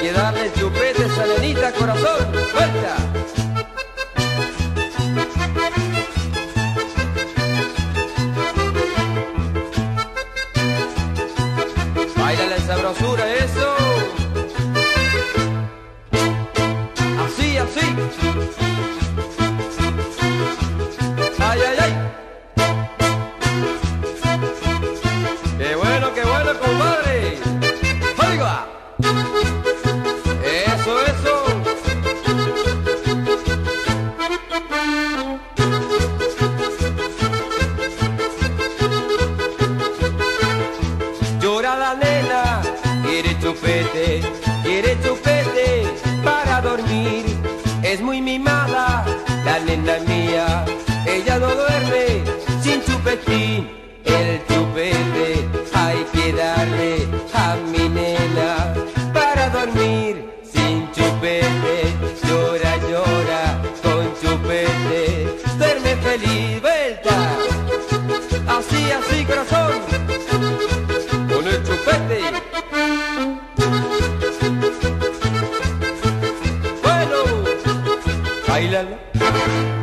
que darle chupete a esa nenita, corazón. ¡Vuelta! Báilale la sabrosura, eso. Así, así. Ay, ay, ay. Qué bueno, compadre. ¡Oiga! Eso, eso. Llora la nena, quiere chupete para dormir. Es muy mimada, la nena mía, ella no duerme sin chupetín. El chupete hay que darle a mi nena para dormir sin chupete. Llora, llora con chupete, duerme feliz, vuelta. Así, así, corazón, con el chupete. Bueno, bailala.